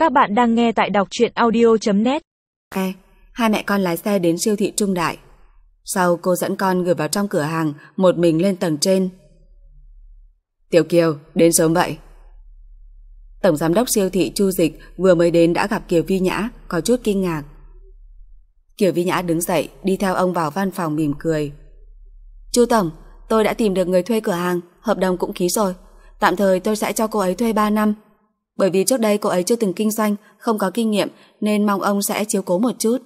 Các bạn đang nghe tại đọc truyện audio.net. Hai mẹ con lái xe đến siêu thị Trung Đại. Sau cô dẫn con gửi vào trong cửa hàng, một mình lên tầng trên. Tiểu Kiều, đến sớm vậy. Tổng giám đốc siêu thị Chu Dịch vừa mới đến đã gặp Kiều Vi Nhã, có chút kinh ngạc. Kiều Vi Nhã đứng dậy, đi theo ông vào văn phòng mỉm cười. Chu Tổng, tôi đã tìm được người thuê cửa hàng, hợp đồng cũng ký rồi. Tạm thời tôi sẽ cho cô ấy thuê 3 năm. Bởi vì trước đây cô ấy chưa từng kinh doanh, không có kinh nghiệm, nên mong ông sẽ chiếu cố một chút.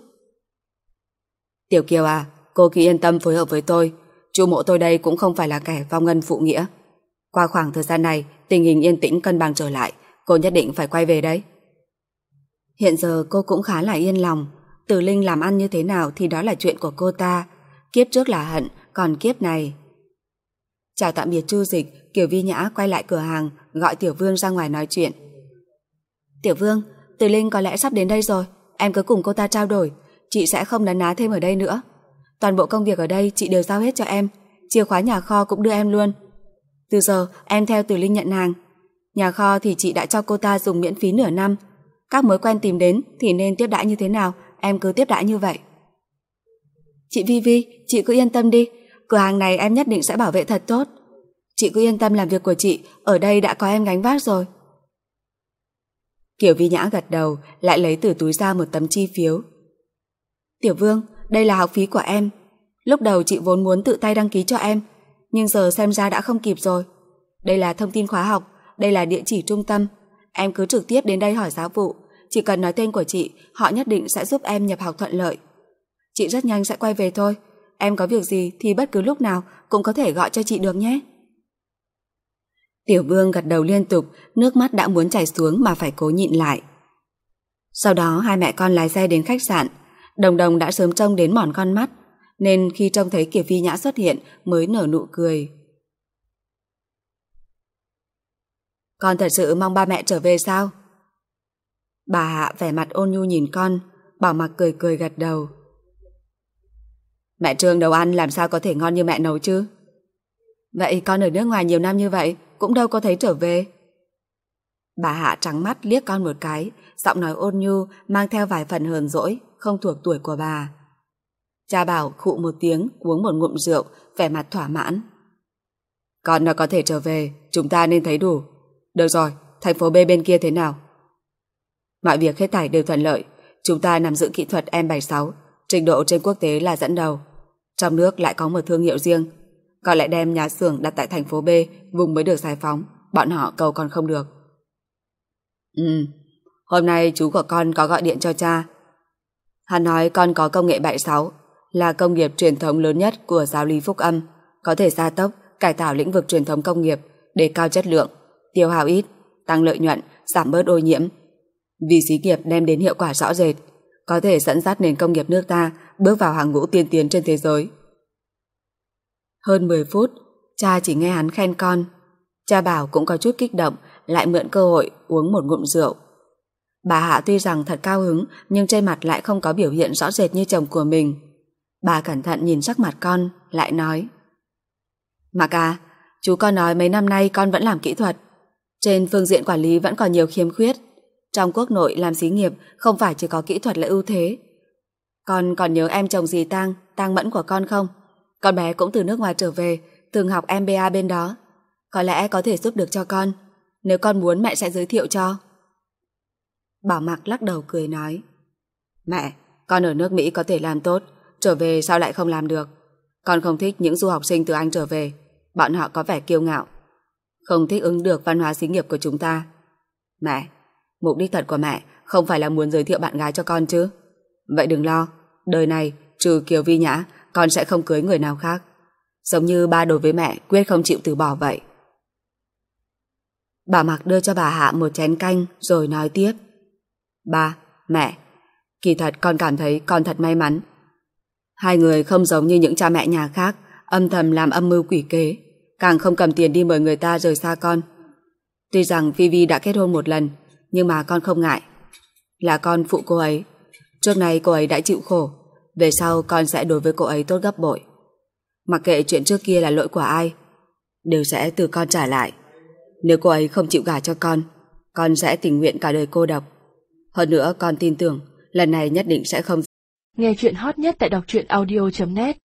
Tiểu Kiều à, cô cứ yên tâm phối hợp với tôi. Chu mộ tôi đây cũng không phải là kẻ vong ân phụ nghĩa. Qua khoảng thời gian này, tình hình yên tĩnh cân bằng trở lại, cô nhất định phải quay về đấy. Hiện giờ cô cũng khá là yên lòng. Từ Linh làm ăn như thế nào thì đó là chuyện của cô ta. Kiếp trước là hận, còn kiếp này... Chào tạm biệt Chu Dịch, Kiều Vi Nhã quay lại cửa hàng, gọi Tiểu Vương ra ngoài nói chuyện. Tiểu Vương, Từ Linh có lẽ sắp đến đây rồi, em cứ cùng cô ta trao đổi, chị sẽ không nấn ná thêm ở đây nữa. Toàn bộ công việc ở đây chị đều giao hết cho em, chìa khóa nhà kho cũng đưa em luôn. Từ giờ em theo Từ Linh nhận hàng. Nhà kho thì chị đã cho cô ta dùng miễn phí nửa năm. Các mối quen tìm đến thì nên tiếp đãi như thế nào, em cứ tiếp đãi như vậy. Chị Vi Vi, chị cứ yên tâm đi, cửa hàng này em nhất định sẽ bảo vệ thật tốt. Chị cứ yên tâm làm việc của chị, ở đây đã có em gánh vác rồi. Kiều Vi Nhã gật đầu, lại lấy từ túi ra một tấm chi phiếu. Tiểu Vương, đây là học phí của em. Lúc đầu chị vốn muốn tự tay đăng ký cho em, nhưng giờ xem ra đã không kịp rồi. Đây là thông tin khóa học, đây là địa chỉ trung tâm. Em cứ trực tiếp đến đây hỏi giáo vụ, chỉ cần nói tên của chị, họ nhất định sẽ giúp em nhập học thuận lợi. Chị rất nhanh sẽ quay về thôi. Em có việc gì thì bất cứ lúc nào cũng có thể gọi cho chị được nhé. Tiểu Vương gật đầu liên tục, nước mắt đã muốn chảy xuống mà phải cố nhịn lại. Sau đó hai mẹ con lái xe đến khách sạn. Đồng Đồng đã sớm trông đến mòn con mắt, nên khi trông thấy Kiều Vi Nhã xuất hiện mới nở nụ cười. Con thật sự mong ba mẹ trở về sao? Bà Hạ vẻ mặt ôn nhu nhìn con, Bảo Mặc cười cười gật đầu. Mẹ Trương nấu ăn làm sao có thể ngon như mẹ nấu chứ? Vậy con ở nước ngoài nhiều năm như vậy cũng đâu có thấy trở về. Bà Hạ trắng mắt liếc con một cái, giọng nói ôn nhu mang theo vài phần hờn dỗi, không thuộc tuổi của bà. Cha Bảo khụ một tiếng, uống một ngụm rượu, vẻ mặt thỏa mãn. Con đã có thể trở về, chúng ta nên thấy đủ. Được rồi, thành phố B bên kia thế nào? Mọi việc hết thảy đều thuận lợi. Chúng ta nắm giữ kỹ thuật M76, trình độ trên quốc tế là dẫn đầu. Trong nước lại có một thương hiệu riêng. Còn lại đem nhà xưởng đặt tại thành phố B, vùng mới được giải phóng. Bọn họ cầu còn không được. Hôm nay chú của con có gọi điện cho cha. Hắn nói con có công nghệ 76, là công nghiệp truyền thống lớn nhất của giáo lý Phúc Âm, có thể gia tốc, cải tạo lĩnh vực truyền thống công nghiệp, đề cao chất lượng, tiêu hao ít, tăng lợi nhuận, giảm bớt ô nhiễm. Vì xí nghiệp đem đến hiệu quả rõ rệt, có thể dẫn dắt nền công nghiệp nước ta bước vào hàng ngũ tiên tiến trên thế giới. Hơn 10 phút, cha chỉ nghe hắn khen con. Cha Bảo cũng có chút kích động, lại mượn cơ hội uống một ngụm rượu. Bà Hạ tuy rằng thật cao hứng, nhưng trên mặt lại không có biểu hiện rõ rệt như chồng của mình. Bà cẩn thận nhìn sắc mặt con, lại nói. Mặc à, chú con nói mấy năm nay con vẫn làm kỹ thuật. Trên phương diện quản lý vẫn còn nhiều khiếm khuyết. Trong quốc nội làm xí nghiệp không phải chỉ có kỹ thuật là ưu thế. Con còn nhớ em chồng dì Tang Mẫn của con không? Con bé cũng từ nước ngoài trở về, từng học MBA bên đó. Có lẽ có thể giúp được cho con. Nếu con muốn mẹ sẽ giới thiệu cho. Bảo Mặc lắc đầu cười nói. Mẹ, con ở nước Mỹ có thể làm tốt, trở về sao lại không làm được? Con không thích những du học sinh từ Anh trở về. Bọn họ có vẻ kiêu ngạo, không thích ứng được văn hóa xí nghiệp của chúng ta. Mẹ, mục đích thật của mẹ không phải là muốn giới thiệu bạn gái cho con chứ? Vậy đừng lo, đời này trừ Kiều Vi Nhã, con sẽ không cưới người nào khác. Giống như ba đối với mẹ quyết không chịu từ bỏ vậy. Bà Mặc đưa cho bà Hạ một chén canh rồi nói tiếp. Ba, mẹ, kỳ thật con cảm thấy con thật may mắn. Hai người không giống như những cha mẹ nhà khác âm thầm làm âm mưu quỷ kế, càng không cầm tiền đi mời người ta rời xa con. Tuy rằng Vi Vi đã kết hôn một lần, nhưng mà con không ngại. Là con phụ cô ấy. Trước này cô ấy đã chịu khổ, về sau con sẽ đối với cô ấy tốt gấp bội. Mặc kệ chuyện trước kia là lỗi của ai, đều sẽ từ con trả lại. Nếu cô ấy không chịu gả cho con sẽ tình nguyện cả đời cô độc. Hơn nữa con tin tưởng lần này nhất định sẽ không. Nghe chuyện hot nhất tại đọc truyện audio.net